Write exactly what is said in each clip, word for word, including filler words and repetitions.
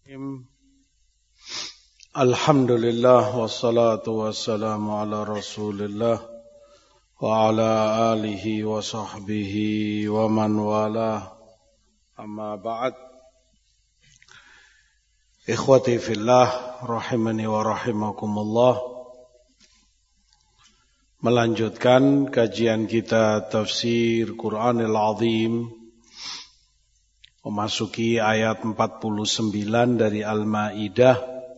Alhamdulillah wassalatu wassalamu ala Rasulillah wa ala alihi wa sahbihi wa man wala. Amma ba'd. Ikhwati fillah rahimani wa rahimakumullah. Melanjutkan kajian kita tafsir Qur'anil Azim, memasuki ayat empat puluh sembilan dari Al-Maidah,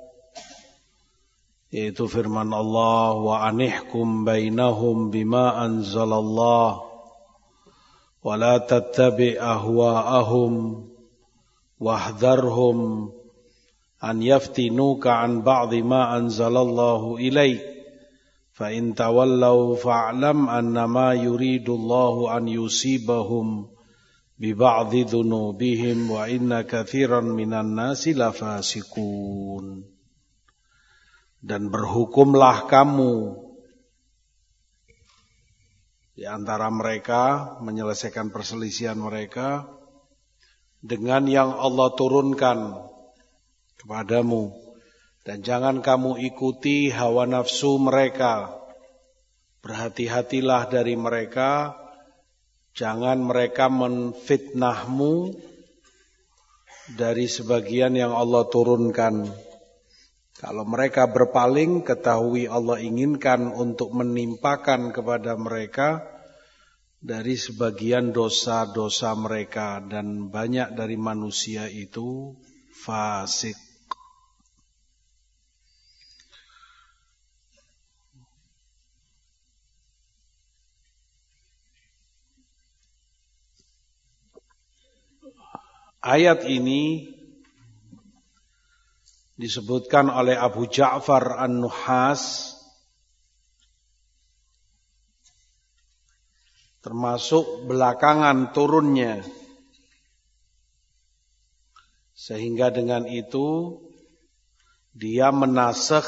yaitu firman Allah, wa anihkum bainahum bima anzalallah wa la tattabi' ahwa'ahum wahdharhum an yaftinuka an ba'di ma anzalallahu ilaik fa in tawallaw fa'lam annama yuridullahu an yusibahum bi ba'dhi dhunubihim wa inna katsiran minan nasi lafasiqun. Dan berhukumlah kamu di antara mereka, menyelesaikan perselisihan mereka dengan yang Allah turunkan kepadamu, dan jangan kamu ikuti hawa nafsu mereka. Berhati-hatilah dari mereka, jangan mereka menfitnahmu dari sebagian yang Allah turunkan. Kalau mereka berpaling, ketahui Allah inginkan untuk menimpakan kepada mereka dari sebagian dosa-dosa mereka, dan banyak dari manusia itu fasik. Ayat ini disebutkan oleh Abu Ja'far An-Nuhas, termasuk belakangan turunnya, sehingga dengan itu dia menasakh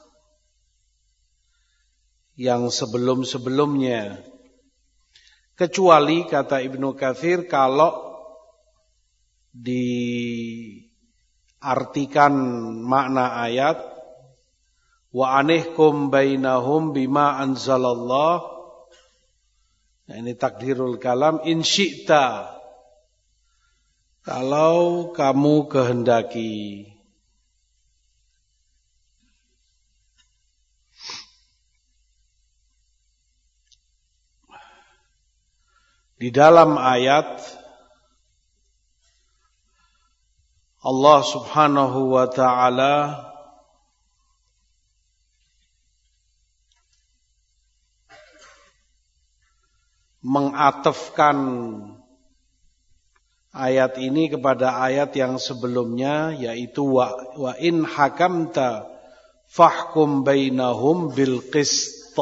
yang sebelum-sebelumnya, kecuali kata Ibnu Katsir kalau diartikan makna ayat wa anihkum bainahum bima anzalallah, nah ini takdirul kalam, in syi'ta, kalau kamu kehendaki. Di dalam ayat Allah subhanahu wa ta'ala mengatafkan ayat ini kepada ayat yang sebelumnya, yaitu wa, wa in hakamta fahkum bainahum bil qist.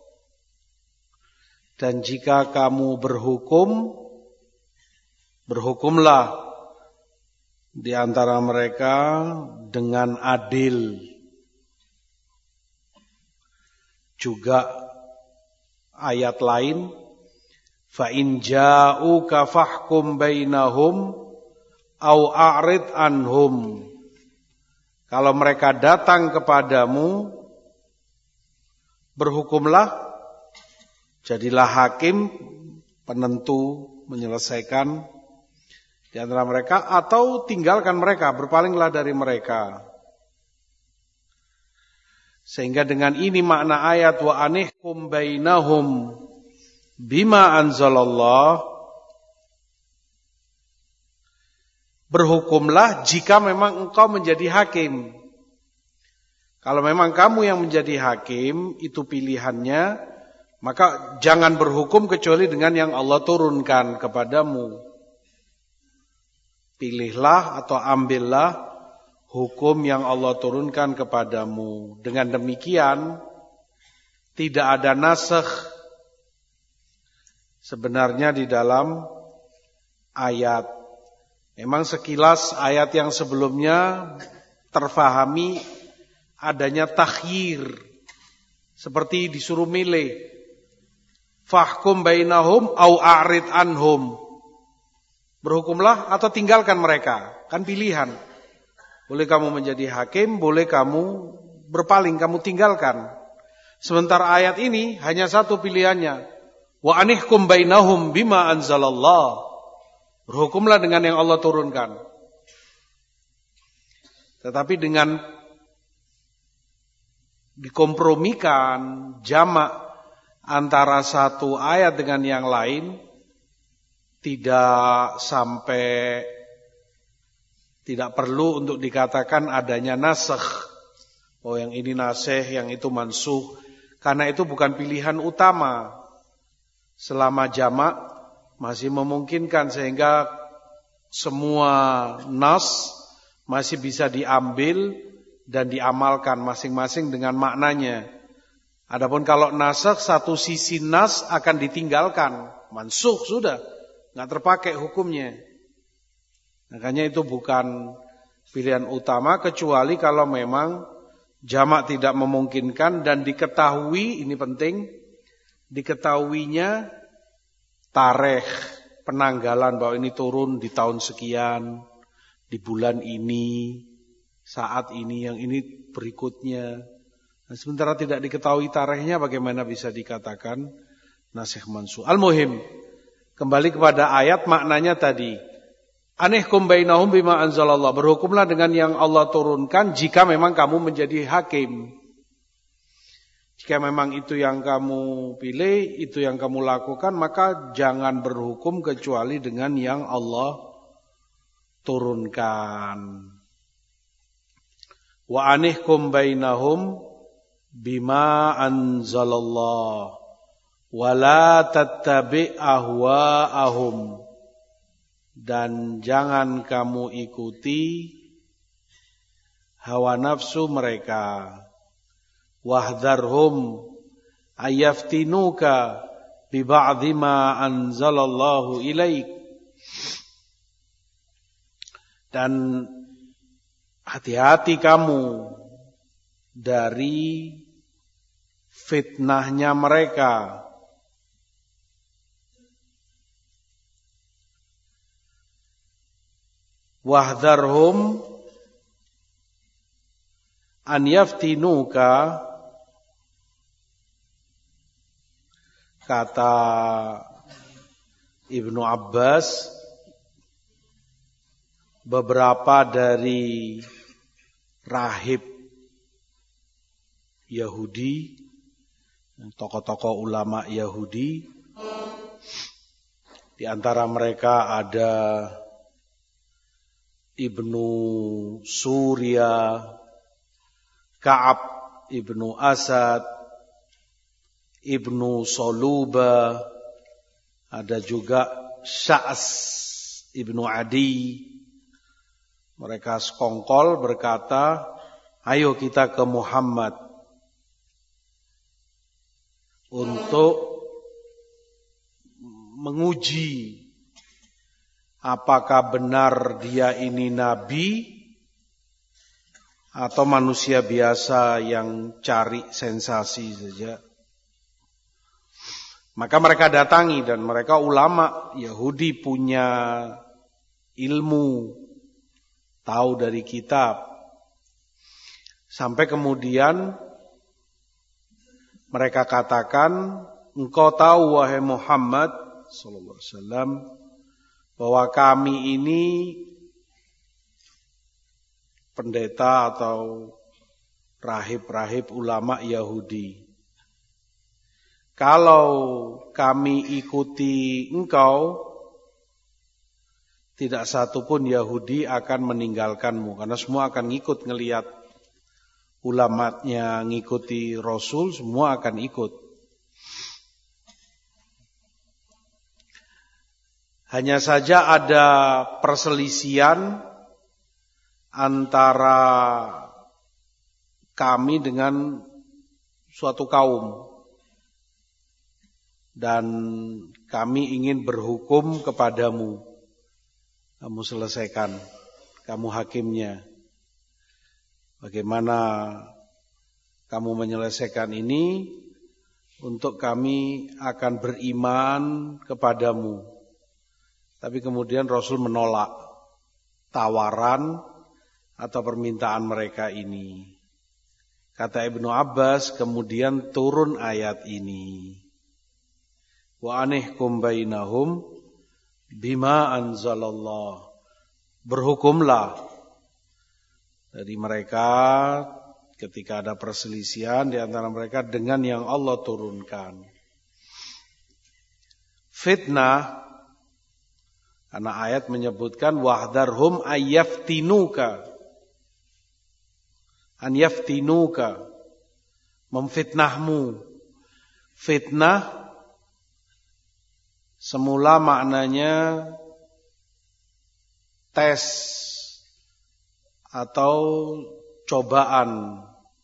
Dan jika kamu berhukum, berhukumlah di antara mereka dengan adil. Juga ayat lain, fa in ja'uka fahkum bainahum au a'rid anhum. Kalau mereka datang kepadamu, berhukumlah, jadilah hakim, penentu, menyelesaikan di antara mereka, atau tinggalkan mereka, berpalinglah dari mereka. Sehingga dengan ini makna ayat wa anihkum bainahum bima anzalallah, berhukumlah jika memang engkau menjadi hakim. Kalau memang kamu yang menjadi hakim, itu pilihannya, maka jangan berhukum kecuali dengan yang Allah turunkan kepadamu. Pilihlah atau ambillah hukum yang Allah turunkan kepadamu. Dengan demikian tidak ada nasakh sebenarnya di dalam ayat. Memang sekilas ayat yang sebelumnya terfahami adanya takhyir, seperti disuruh milih, fahkum bainahum au a'rid anhum. Berhukumlah atau tinggalkan mereka, kan pilihan. Boleh kamu menjadi hakim, boleh kamu berpaling, kamu tinggalkan. Sementara ayat ini hanya satu pilihannya. Wa anihkum bainahum bima anzalallah. Berhukumlah dengan yang Allah turunkan. Tetapi dengan dikompromikan jamak antara satu ayat dengan yang lain, tidak sampai tidak perlu untuk dikatakan adanya nasakh. Oh, yang ini nasikh, yang itu mansukh. Karena itu bukan pilihan utama. Selama jamak masih memungkinkan sehingga semua nas masih bisa diambil dan diamalkan masing-masing dengan maknanya. Adapun kalau nasakh, satu sisi nas akan ditinggalkan, mansukh sudah, nggak terpakai hukumnya. Makanya itu bukan pilihan utama kecuali kalau memang jamak tidak memungkinkan dan diketahui, ini penting, diketahuinya tarikh penanggalan bahwa ini turun di tahun sekian, di bulan ini, saat ini, yang ini berikutnya. Nah, sementara tidak diketahui tarikhnya, bagaimana bisa dikatakan nasikh mansukh? Al-muhim, kembali kepada ayat, maknanya tadi, anihkum bainahum bima anzalallah. Berhukumlah dengan yang Allah turunkan jika memang kamu menjadi hakim. Jika memang itu yang kamu pilih, itu yang kamu lakukan, maka jangan berhukum kecuali dengan yang Allah turunkan. Wa anihkum bainahum bima anzalallah wa la tattabi' ahwa'ahum. Dan jangan kamu ikuti hawa nafsu mereka. Wahdharhum ayaftinuka bi ba'dhi ma anzalallahu ilaik. Dan hati-hati kamu dari fitnahnya mereka. Wahdharhum an yaftinuka, kata Ibnu Abbas, beberapa dari rahib Yahudi, tokoh-tokoh ulama Yahudi, di antara mereka ada Ibnu Surya, Ka'ab Ibnu Asad, Ibnu Soluba, ada juga Sya'as Ibnu Adi. Mereka sekongkol berkata, ayo kita ke Muhammad untuk menguji apakah benar dia ini nabi atau manusia biasa yang cari sensasi saja. Maka mereka datangi, dan mereka ulama Yahudi, punya ilmu, tahu dari kitab. Sampai kemudian mereka katakan, engkau tahu wahai Muhammad sallallahu alaihi wasallam bahwa kami ini pendeta atau rahib-rahib ulama Yahudi. Kalau kami ikuti engkau, tidak satu pun Yahudi akan meninggalkanmu, karena semua akan ngikut ngelihat ulamanya, ngikuti Rasul, semua akan ikut. Hanya saja ada perselisihan antara kami dengan suatu kaum, dan kami ingin berhukum kepadamu. Kamu selesaikan, kamu hakimnya. Bagaimana kamu menyelesaikan ini? Untuk kami akan beriman kepadamu. Tapi kemudian Rasul menolak tawaran atau permintaan mereka ini. Kata Ibnu Abbas, kemudian turun ayat ini. Wa anihkum bainahum bima anzalallah. Berhukumlah dari mereka ketika ada perselisihan di antara mereka dengan yang Allah turunkan. Fitnah, karena ayat menyebutkan wahdharhum ayyaftinuka, an yaftinuka, memfitnahmu. Fitnah semula maknanya tes atau cobaan.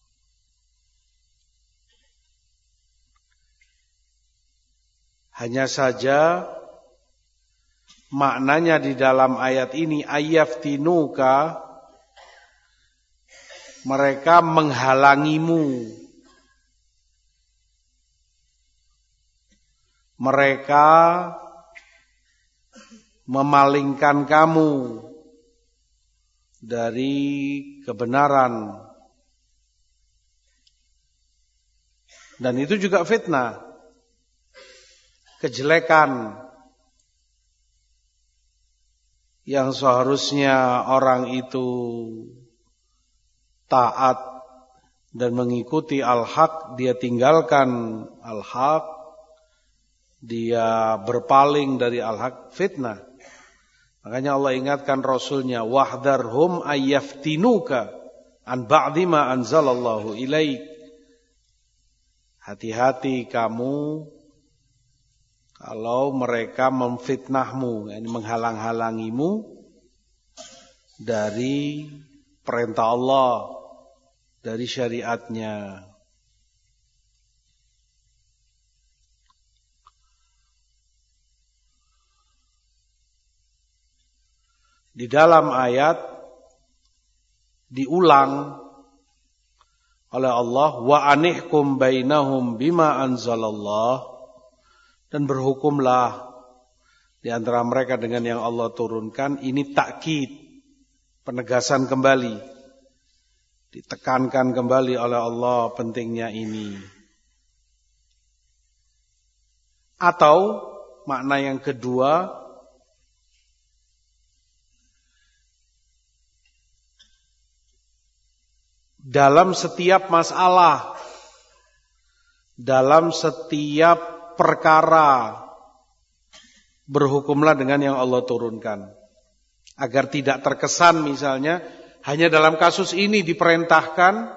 Hanya saja maknanya di dalam ayat ini ayyaftinuka, mereka menghalangimu, mereka memalingkan kamu dari kebenaran. Dan itu juga fitnah, kejelekan yang seharusnya orang itu taat dan mengikuti al-haq, dia tinggalkan al-haq, dia berpaling dari al-haq, fitnah. Makanya Allah ingatkan Rasulnya, wahdharhum ayyaftinuka an ba'di ma anzalallahu ilaik. Hati-hati kamu kalau mereka memfitnahmu, yani menghalang-halangimu dari perintah Allah, dari syariatnya. Di dalam ayat diulang oleh Allah, wa anihkum bainahum bima anzalallah, dan berhukumlah di antara mereka dengan yang Allah turunkan. Ini takkid, penegasan kembali, ditekankan kembali oleh Allah pentingnya ini. Atau makna yang kedua, dalam setiap masalah, dalam setiap perkara, berhukumlah dengan yang Allah turunkan. Agar tidak terkesan misalnya hanya dalam kasus ini diperintahkan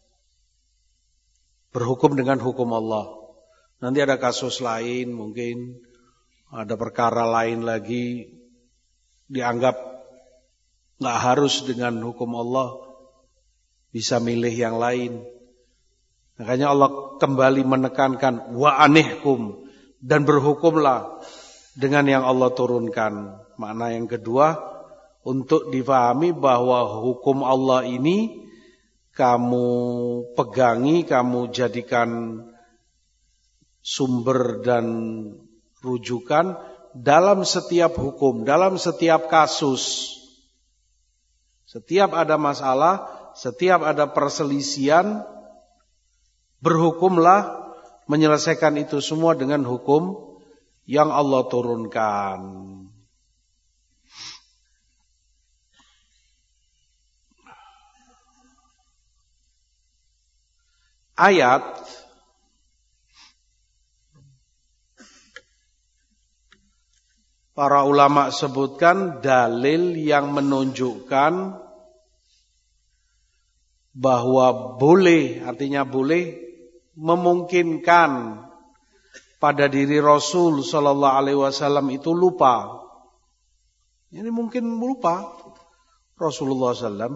berhukum dengan hukum Allah. Nanti ada kasus lain, mungkin ada perkara lain lagi dianggap nggak harus dengan hukum Allah, bisa milih yang lain. Makanya Allah kembali menekankan wa anihkum, dan berhukumlah dengan yang Allah turunkan. Makna yang kedua, untuk difahami bahwa hukum Allah ini kamu pegangi, kamu jadikan sumber dan rujukan dalam setiap hukum, dalam setiap kasus. Setiap ada masalah, setiap ada perselisihan, berhukumlah menyelesaikan itu semua dengan hukum yang Allah turunkan. Ayat para ulama sebutkan dalil yang menunjukkan bahwa boleh, artinya boleh, memungkinkan pada diri Rasul Sallallahu Alaihi Wasallam itu lupa. Ini mungkin lupa Rasulullah Sallallahu Alaihi Wasallam.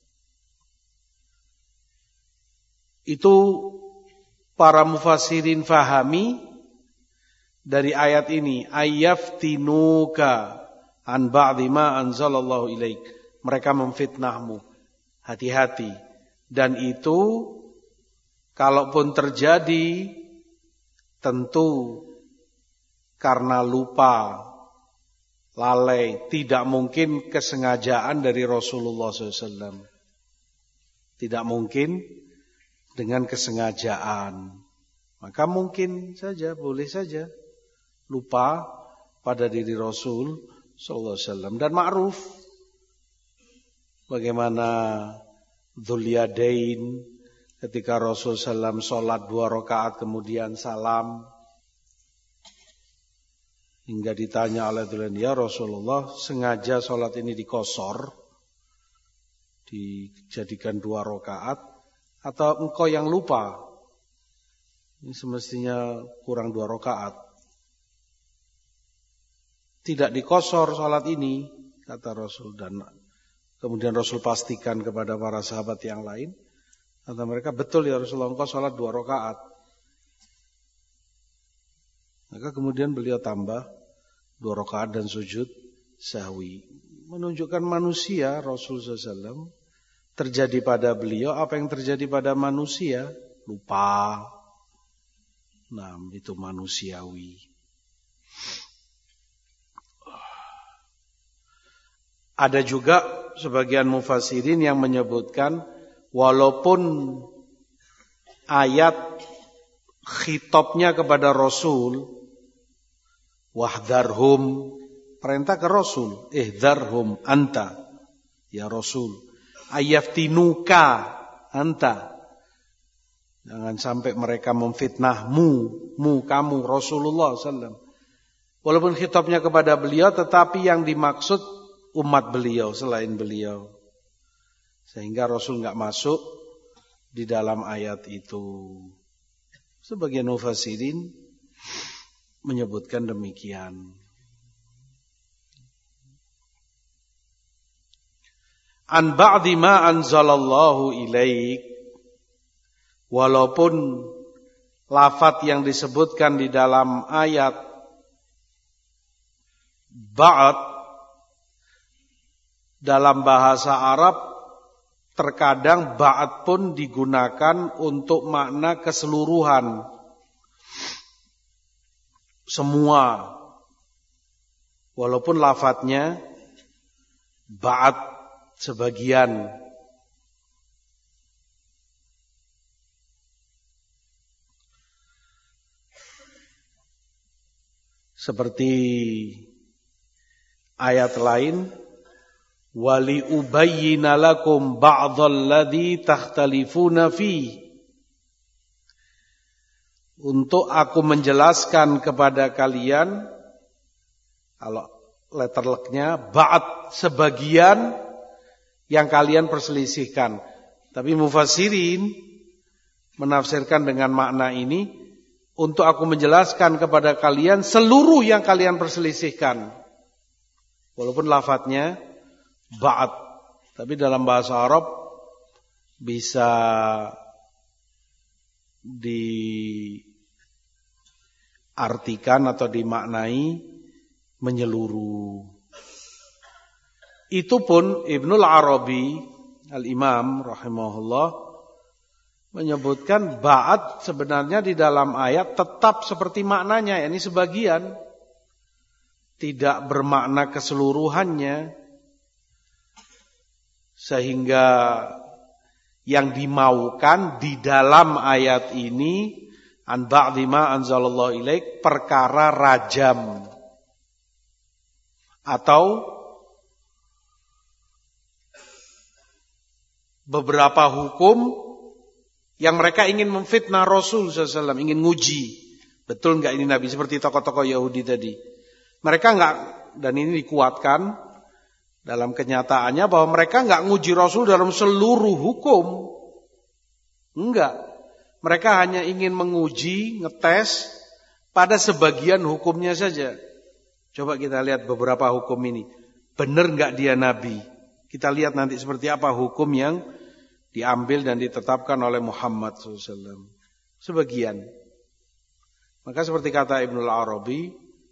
Itu para mufassirin fahami dari ayat ini, ayyaftinuka an ba'di ma anzalallahu ilaik. Mereka memfitnahmu. Hati-hati. Dan itu kalaupun terjadi tentu karena lupa, lalai, tidak mungkin kesengajaan dari Rasulullah shallallahu alaihi wasallam. Tidak mungkin dengan kesengajaan. Maka mungkin saja, boleh saja lupa pada diri Rasul shallallahu alaihi wasallam. Dan ma'ruf bagaimana Dzul-Yadain ketika Rasul sallallahu alaihi wasallam sholat dua rakaat kemudian salam, hingga ditanya oleh Dzul-Yadain, ya Rasulullah, sengaja sholat ini dikosor, dijadikan dua rakaat, atau engkau yang lupa? Ini semestinya kurang dua rakaat. Tidak dikosor sholat ini, kata Rasul. Dan kemudian Rasul pastikan kepada para sahabat yang lain, kata mereka, betul ya Rasulullah, engkau sholat dua rakaat. Maka kemudian beliau tambah dua rakaat dan sujud sahwi. Menunjukkan manusia Rasul sallallahu alaihi wasallam, terjadi pada beliau apa yang terjadi pada manusia, lupa. Nah, itu manusiawi. Ada juga sebagian mufassirin yang menyebutkan walaupun ayat khitabnya kepada Rasul, wahdharhum, perintah ke Rasul, ihdharhum anta ya Rasul, ayaftinuka anta, jangan sampai mereka memfitnahmu, mu kamu Rasulullah sallallahu alaihi wasallam. Walaupun khitabnya kepada beliau, tetapi yang dimaksud umat beliau selain beliau, sehingga Rasul enggak masuk di dalam ayat itu. Sebagian mufassirin menyebutkan demikian. An ba'di ma anzalallahu ilaik, walaupun lafaz yang disebutkan di dalam ayat ba'd dalam bahasa Arab, terkadang ba'd pun digunakan untuk makna keseluruhan, semua, walaupun lafadznya ba'd sebagian. Seperti ayat lain, wali ubayyina lakum ba'dalladzi takhtalifuna fi, untuk aku menjelaskan kepada kalian, kalau letter luck-nya ba'd sebagian yang kalian perselisihkan. Tapi mufassirin menafsirkan dengan makna ini, untuk aku menjelaskan kepada kalian seluruh yang kalian perselisihkan. Walaupun lafadznya ba'd, tapi dalam bahasa Arab bisa diartikan atau dimaknai menyeluruh. Itu pun Ibnul Arabi Al-Imam rahimahullah menyebutkan ba'd sebenarnya di dalam ayat tetap seperti maknanya, yakni sebagian, tidak bermakna keseluruhannya. Sehingga yang dimaukan di dalam ayat ini, an ba'di ma anzalallahu ilaik, perkara rajam atau beberapa hukum yang mereka ingin memfitnah Rasul sallallahu alaihi wasallam, ingin nguji betul enggak ini Nabi, seperti tokoh-tokoh Yahudi tadi. Mereka enggak, dan ini dikuatkan dalam kenyataannya, bahwa mereka enggak nguji Rasul dalam seluruh hukum. Enggak. Mereka hanya ingin menguji, ngetes pada sebagian hukumnya saja. Coba kita lihat beberapa hukum ini. Benar enggak dia Nabi? Kita lihat nanti seperti apa hukum yang diambil dan ditetapkan oleh Muhammad shallallahu alaihi wasallam. Sebagian. Maka seperti kata Ibnul Arabi,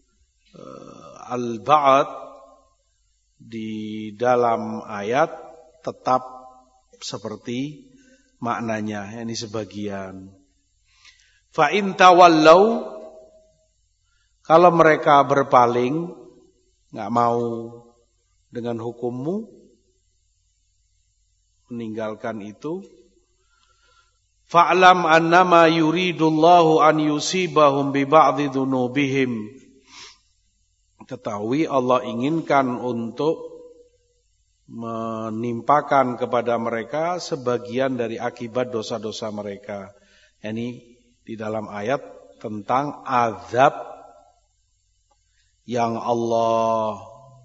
al-ba'd di dalam ayat tetap seperti maknanya, yakni sebagian. Fa in tawallau, kalau mereka berpaling, nggak mau dengan hukummu, meninggalkan itu. Fa'lam annama yuridullahu an yusibahum bi ba'dhi dzunubihim. Ketahui Allah inginkan untuk menimpakan kepada mereka sebagian dari akibat dosa-dosa mereka. Ini di dalam ayat tentang azab yang Allah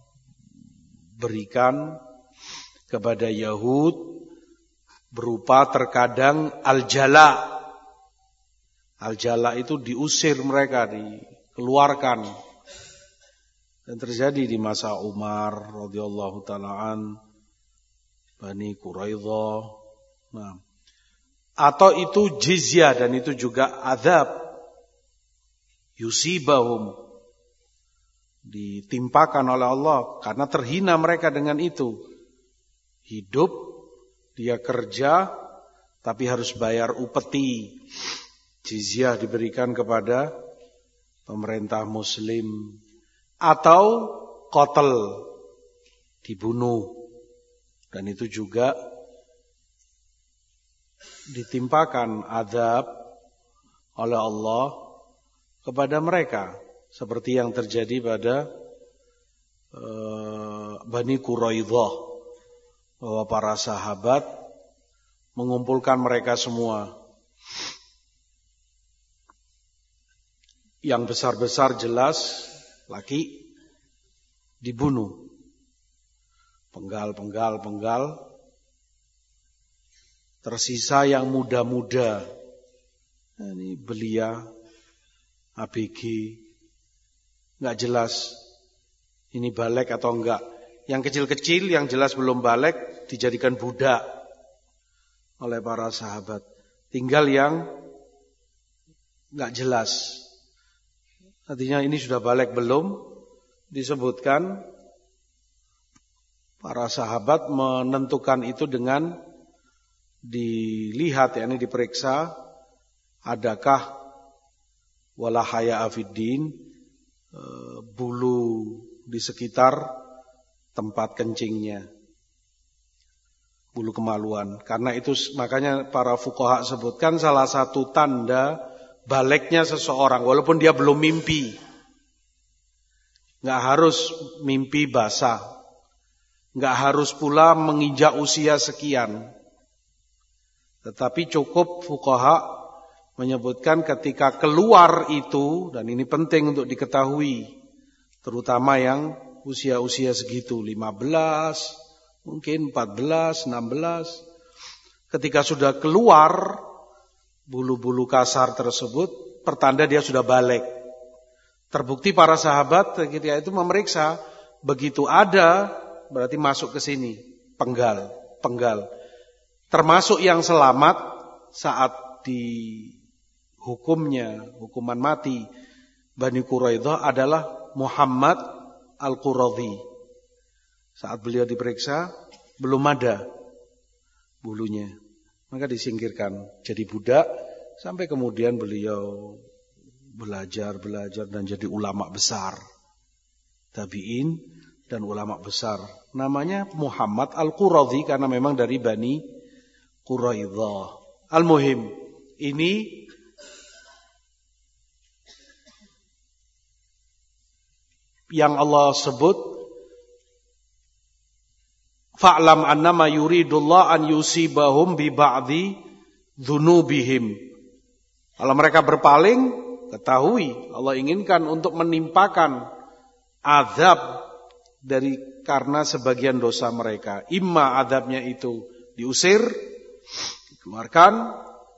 berikan kepada Yahud berupa terkadang al-jala. Al-jala itu diusir mereka, dikeluarkan. Dan terjadi di masa Umar radhiyallahu taala an, Bani Quraidah. Nah, atau itu jizyah, dan itu juga azab. Yusibahum, ditimpakan oleh Allah karena terhina mereka dengan itu. Hidup, dia kerja, tapi harus bayar upeti. Jizyah diberikan kepada pemerintah muslim. Atau qatl, dibunuh. Dan itu juga ditimpakan azab oleh Allah kepada mereka. Seperti yang terjadi pada uh, Bani Quraidah, bahwa para sahabat mengumpulkan mereka semua. Yang besar-besar jelas laki dibunuh. Penggal, penggal, penggal. Tersisa yang muda-muda. Ini belia, A B G, nggak jelas ini balik atau enggak. Yang kecil-kecil yang jelas belum balik dijadikan budak oleh para sahabat. Tinggal yang nggak jelas. Artinya ini sudah balik belum, disebutkan para sahabat menentukan itu dengan dilihat, yakni diperiksa, adakah wala haya afiddin, bulu di sekitar tempat kencingnya, bulu kemaluan. Karena itu makanya para fuqaha sebutkan salah satu tanda baliknya seseorang, walaupun dia belum mimpi. Nggak harus mimpi basah, nggak harus pula menginjak usia sekian. Tetapi cukup fuqaha menyebutkan ketika keluar itu, dan ini penting untuk diketahui, terutama yang usia-usia segitu, lima belas, mungkin empat belas, enam belas. Ketika sudah keluar bulu-bulu kasar tersebut, pertanda dia sudah balik. Terbukti para sahabat ketika itu memeriksa, begitu ada berarti masuk ke sini, penggal, penggal. Termasuk yang selamat saat dihukumnya, hukuman mati Bani Quraidah adalah Muhammad Al-Quradhi. Saat beliau diperiksa, belum ada bulunya. Maka disingkirkan, jadi budak, sampai kemudian beliau belajar-belajar dan jadi ulama besar. Tabi'in dan ulama besar. Namanya Muhammad Al-Quradhi karena memang dari Bani Quraidah. Al-Muhim, ini yang Allah sebut, fa'lam annama yuridullah an yusibahum bi ba'dhi dzunubihim. Kalau mereka berpaling, ketahui Allah inginkan untuk menimpakan azab dari karena sebagian dosa mereka. Imma azabnya itu diusir, dikeluarkan,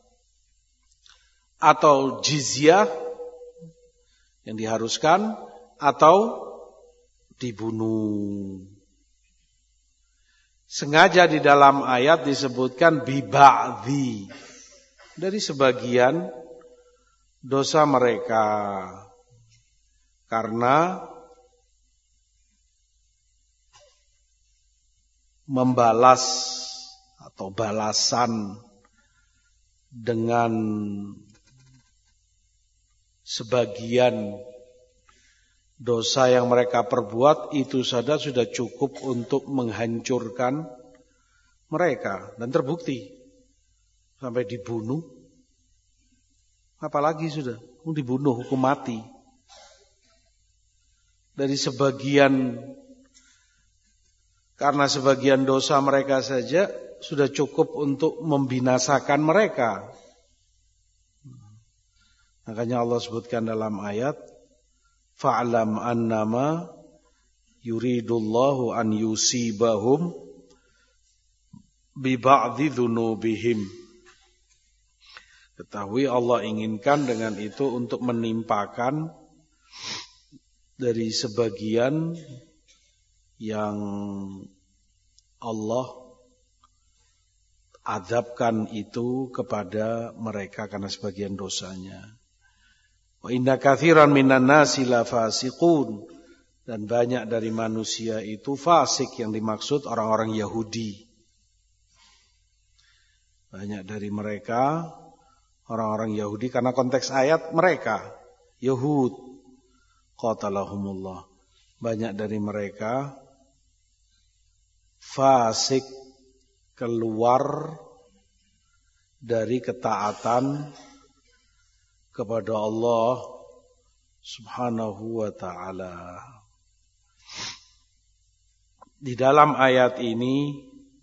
atau jizyah yang diharuskan, atau dibunuh. Sengaja di dalam ayat disebutkan biba'dhi, dari sebagian dosa mereka, karena membalas atau balasan dengan sebagian dosa yang mereka perbuat itu saja sudah cukup untuk menghancurkan mereka. Dan terbukti sampai dibunuh. Apalagi sudah dibunuh, hukum mati. Dari sebagian, karena sebagian dosa mereka saja sudah cukup untuk membinasakan mereka. Makanya Allah sebutkan dalam ayat, fa'lam annama yuridullahu an yusibahum bi ba'dhi dzunubihim. Ketahui Allah inginkan dengan itu untuk menimpakan dari sebagian yang Allah azabkan itu kepada mereka karena sebagian dosanya. Wa inna katsiran minan nasi la fasiqun, dan banyak dari manusia itu fasik, yang dimaksud orang-orang Yahudi. Banyak dari mereka orang-orang Yahudi karena konteks ayat mereka Yahud qatalahumullah. Banyak dari mereka fasik, keluar dari ketaatan kepada Allah Subhanahu wa ta'ala. Di dalam ayat ini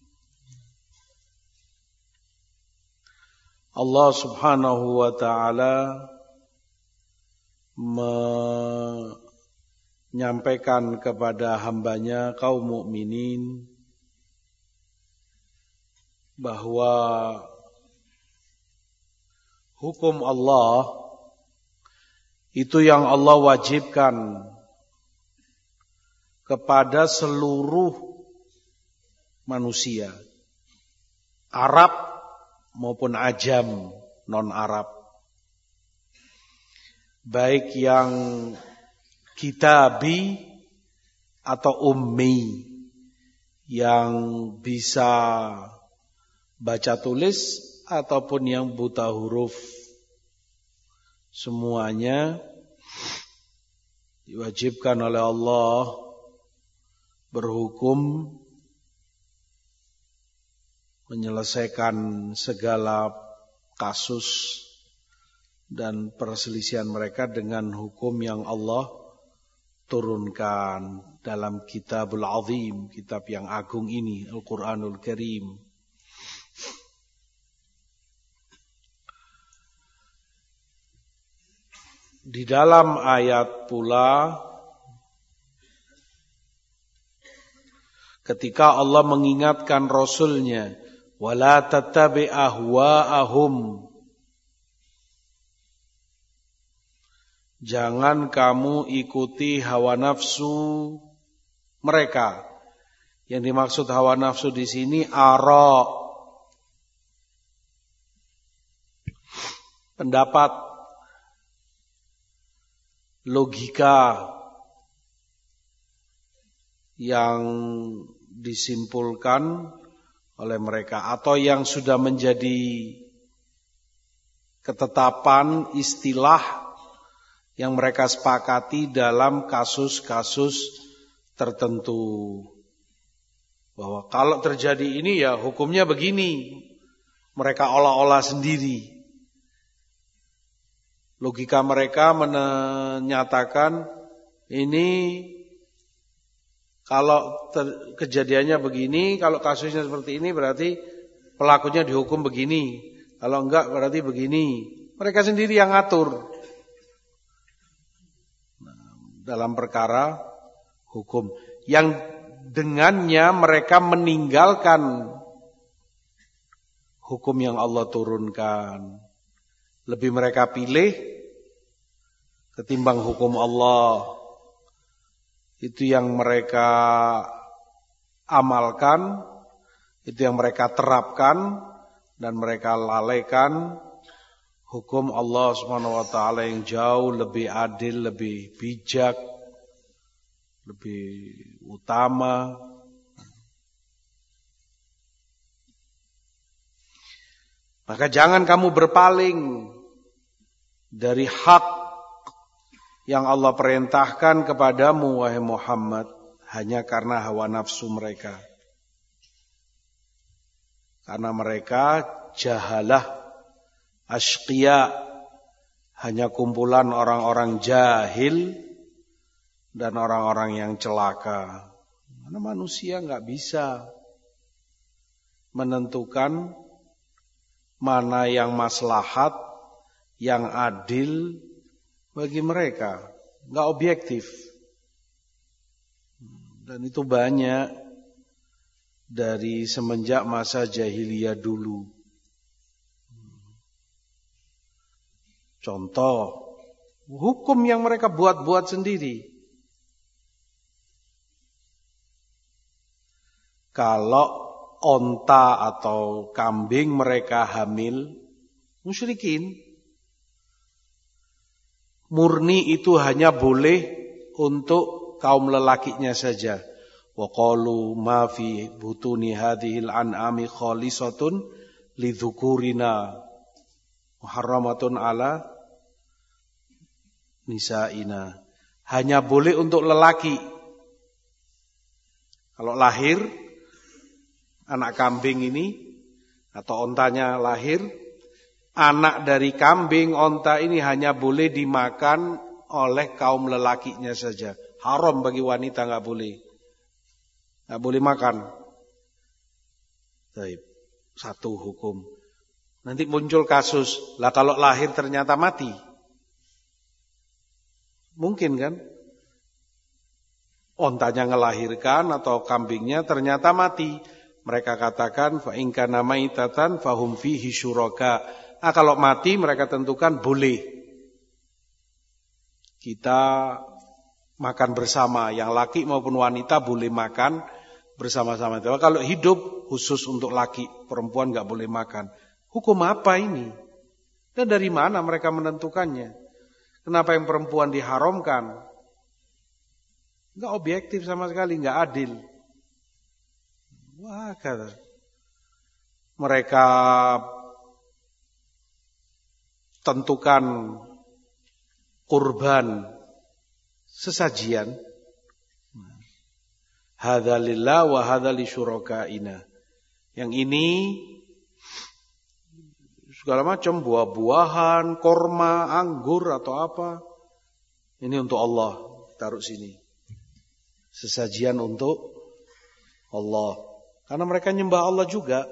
Allah Subhanahu wa ta'ala menyampaikan kepada hambanya kaum mukminin bahwa hukum Allah itu yang Allah wajibkan kepada seluruh manusia, Arab maupun ajam, non-Arab, baik yang kitabi atau ummi, yang bisa baca tulis ataupun yang buta huruf. Semuanya diwajibkan oleh Allah berhukum menyelesaikan segala kasus dan perselisihan mereka dengan hukum yang Allah turunkan dalam Kitabul Azim, kitab yang agung ini, Al-Quranul Karim. Di dalam ayat pula ketika Allah mengingatkan Rasulnya, wala tattabi ahwa'ahum, jangan kamu ikuti hawa nafsu mereka. Yang dimaksud hawa nafsu di sini ara, pendapat, logika yang disimpulkan oleh mereka atau yang sudah menjadi ketetapan istilah yang mereka sepakati dalam kasus-kasus tertentu, bahwa kalau terjadi ini ya hukumnya begini. Mereka olah-olah sendiri. Logika mereka menyatakan ini kalau ter, kejadiannya begini, kalau kasusnya seperti ini berarti pelakunya dihukum begini. Kalau enggak berarti begini. Mereka sendiri yang ngatur nah, dalam perkara hukum yang dengannya mereka meninggalkan hukum yang Allah turunkan. Lebih mereka pilih ketimbang hukum Allah. Itu yang mereka amalkan, itu yang mereka terapkan, dan mereka lalaikan hukum Allah Subhanahu wa taala yang jauh lebih adil, lebih bijak, lebih utama. Maka jangan kamu berpaling dari hak yang Allah perintahkan kepadamu wahai Muhammad hanya karena hawa nafsu mereka. Karena mereka jahalah, asyqiya, hanya kumpulan orang-orang jahil dan orang-orang yang celaka. Karena manusia nggak bisa menentukan mana yang maslahat, yang adil bagi mereka, nggak objektif. Dan itu banyak dari semenjak masa jahiliyah dulu. Contoh, hukum yang mereka buat-buat sendiri. Kalau onta atau kambing mereka hamil, musyrikin. Murni itu hanya boleh untuk kaum lelakinya saja. Wa qalu ma fi butuni hadhil an'ami khalisatun lidzukurina muharramatun ala nisa'ina. Hanya boleh untuk lelaki. Kalau lahir anak kambing ini atau ontanya lahir, anak dari kambing onta ini hanya boleh dimakan oleh kaum lelakinya saja. Haram bagi wanita, nggak boleh. Nggak boleh makan. Baik. Satu hukum. Nanti muncul kasus, lah kalau lahir ternyata mati. Mungkin kan? Ontanya ngelahirkan atau kambingnya ternyata mati. Mereka katakan fa in kana maitatan fahum fihi syuraka. Ah, kalau mati mereka tentukan boleh kita makan bersama, yang laki maupun wanita boleh makan bersama-sama. Kalau hidup khusus untuk laki, perempuan nggak boleh makan. Hukum apa ini? Dan dari mana mereka menentukannya? Kenapa yang perempuan diharamkan? Nggak objektif sama sekali, nggak adil. Wah, kata mereka tentukan kurban sesajian. Hadza lillah wa hadza li syurakaina. Yang ini segala macam buah-buahan, korma, anggur atau apa. Ini untuk Allah, taruh sini. Sesajian untuk Allah. Karena mereka nyembah Allah juga.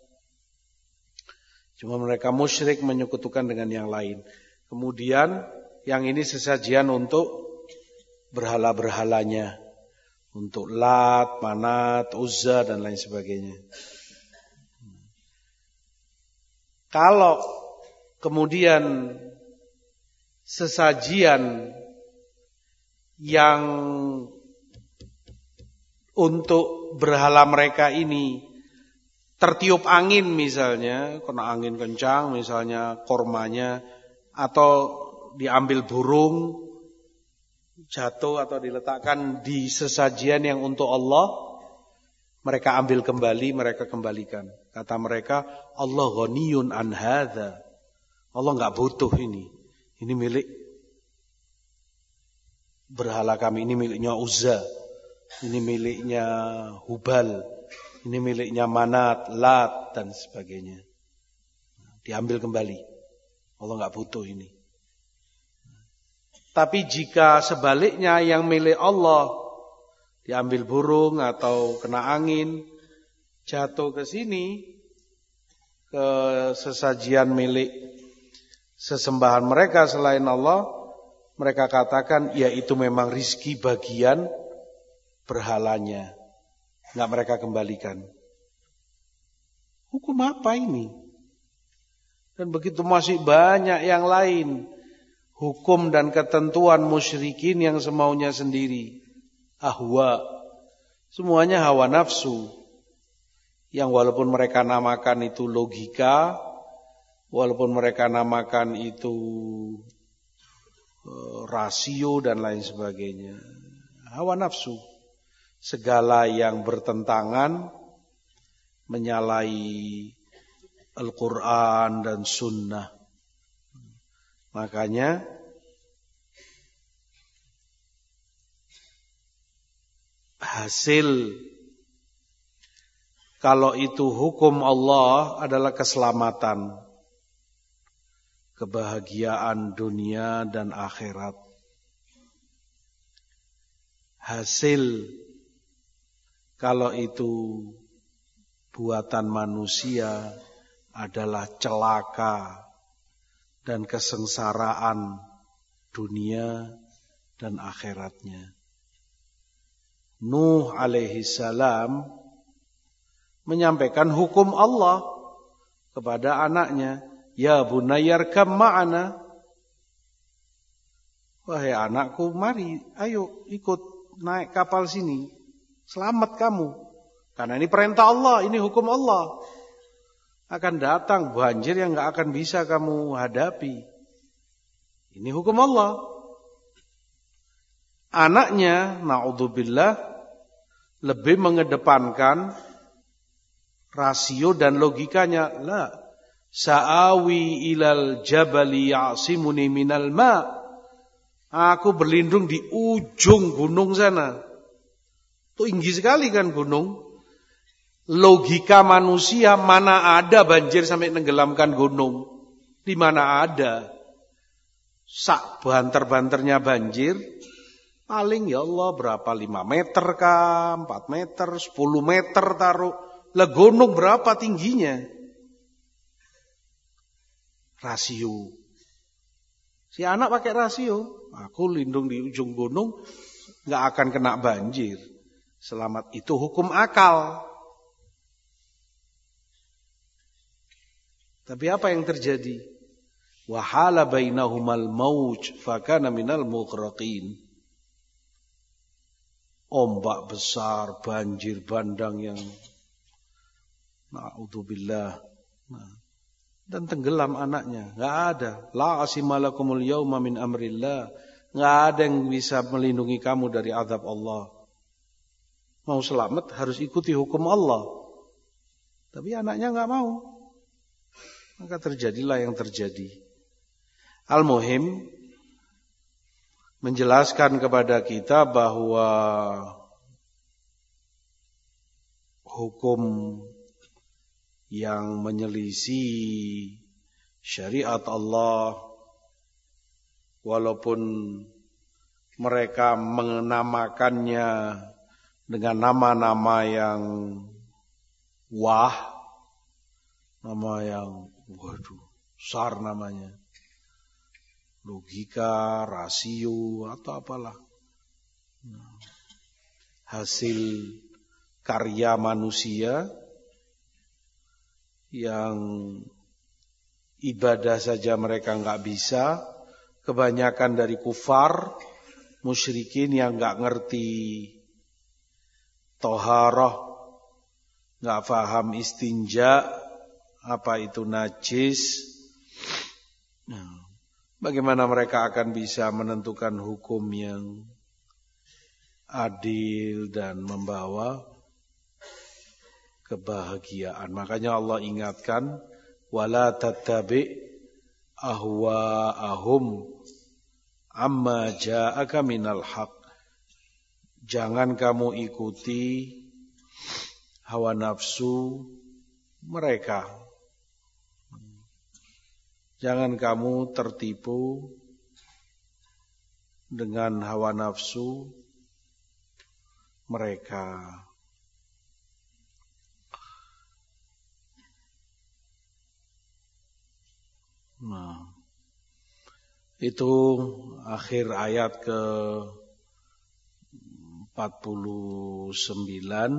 Cuma mereka musyrik menyekutukan dengan yang lain. Kemudian yang ini sesajian untuk berhala-berhalanya. Untuk Lat, Manat, Uzza dan lain sebagainya. Kalau kemudian sesajian yang untuk berhala mereka ini tertiup angin misalnya, kena angin kencang misalnya kormanya, atau diambil burung, jatuh atau diletakkan di sesajian yang untuk Allah, mereka ambil kembali, mereka kembalikan. Kata mereka, Allah ghaniyun an hadza. Allah enggak butuh ini. Ini milik berhala kami, ini miliknya Uzza. Ini miliknya Hubal, ini miliknya Manat, Lat dan sebagainya. Diambil kembali. Allah enggak butuh ini. Tapi jika sebaliknya yang milik Allah diambil burung atau kena angin, jatuh ke sini, ke sesajian milik sesembahan mereka selain Allah, mereka katakan ya itu memang rizki bagian berhalanya, nggak mereka kembalikan. Hukum apa ini? Dan begitu masih banyak yang lain, hukum dan ketentuan musyrikin yang semaunya sendiri, ahwa, semuanya hawa nafsu, yang walaupun mereka namakan itu logika, walaupun mereka namakan itu uh, rasio dan lain sebagainya, hawa nafsu. Segala yang bertentangan, menyalahi Al-Quran dan Sunnah. Makanya hasil kalau itu hukum Allah adalah keselamatan, kebahagiaan dunia dan akhirat. Hasil kalau itu buatan manusia adalah celaka dan kesengsaraan dunia dan akhiratnya. Nuh alaihi salam menyampaikan hukum Allah kepada anaknya, ya bunayyarkam ma'ana. Wahai anakku, mari, ayo ikut naik kapal sini. Selamat kamu. Karena ini perintah Allah, ini hukum Allah. Akan datang banjir yang gak akan bisa kamu hadapi. Ini hukum Allah. Anaknya, na'udzubillah, lebih mengedepankan rasio dan logikanya. La, sa'awi ilal jabali ya'simuni minal ma'. Aku berlindung di ujung gunung sana. Itu tinggi sekali kan gunung. Logika manusia, mana ada banjir sampai tenggelamkan gunung. Di mana ada. Sak banter-banternya banjir. Paling ya Allah berapa, lima meter kah, empat meter, sepuluh meter taruh. Lah gunung berapa tingginya? Rasio. Si anak pakai rasio. Aku lindung di ujung gunung, gak akan kena banjir. Selamat, itu hukum akal. Tapi apa yang terjadi? Wahala bainahumal mauj fakana minal mughraqin. Ombak besar, banjir bandang yang na'udzubillah. Nah, dan tenggelam anaknya. Enggak ada. La asimalakumul yauma min amrillah. Enggak ada yang bisa melindungi kamu dari azab Allah. Mau selamat harus ikuti hukum Allah. Tapi anaknya enggak mau. Maka terjadilah yang terjadi. Al-Muhim menjelaskan kepada kita bahwa hukum yang menyelisih syariat Allah, walaupun mereka menamakannya dengan nama-nama yang wah, nama yang waduh besar namanya, logika, rasio atau apalah, hasil karya manusia yang ibadah saja mereka enggak bisa, kebanyakan dari kufar, musyrikin yang enggak ngerti toharah, enggak paham istinja, apa itu najis. Nah, bagaimana mereka akan bisa menentukan hukum yang adil dan membawa kebahagiaan? Makanya Allah ingatkan, wala tattabi ahwa'ahum amma ja'aka minal haq. Jangan kamu ikuti hawa nafsu mereka. Jangan kamu tertipu dengan hawa nafsu mereka. Nah, itu akhir ayat ke empat puluh sembilan.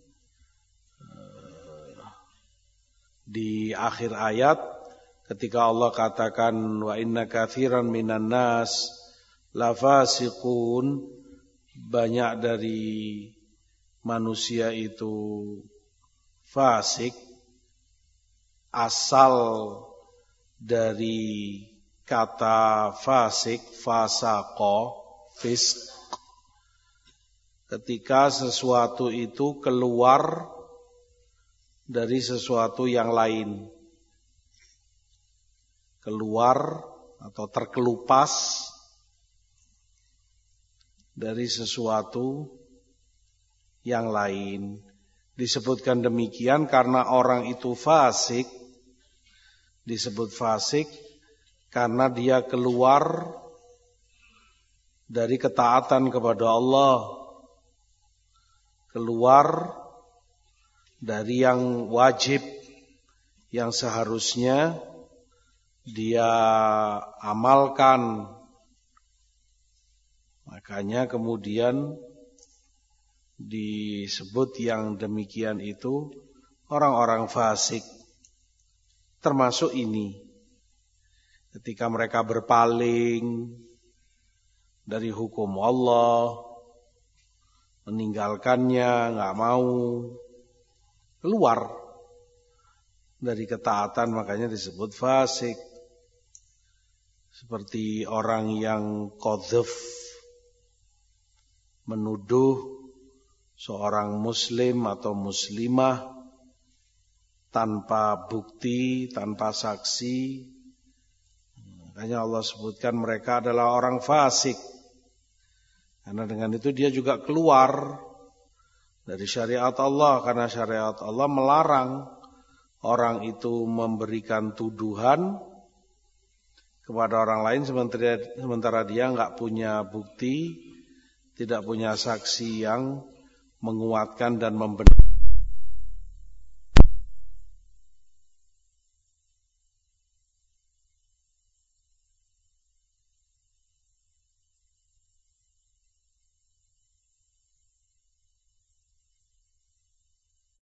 Di akhir ayat ketika Allah katakan wa inna katsiran minan nas lafasiqun, banyak dari manusia itu fasik, asal dari kata fasik, fasaqo, fisq, ketika sesuatu itu keluar dari sesuatu yang lain, keluar atau terkelupas dari sesuatu yang lain. Disebutkan demikian karena orang itu fasik. Disebut fasik karena dia keluar dari ketaatan kepada Allah, keluar dari yang wajib, yang seharusnya dia amalkan. Makanya kemudian disebut yang demikian itu orang-orang fasik. Termasuk ini, ketika mereka berpaling dari hukum Allah, meninggalkannya, nggak mau keluar dari ketaatan, makanya disebut fasik. Seperti orang yang qadzaf, menuduh seorang muslim atau muslimah tanpa bukti, tanpa saksi. Makanya Allah sebutkan mereka adalah orang fasik. Karena dengan itu dia juga keluar dari syariat Allah. Karena syariat Allah melarang orang itu memberikan tuduhan kepada orang lain sementara, sementara dia enggak punya bukti, tidak punya saksi yang menguatkan dan membenarkan.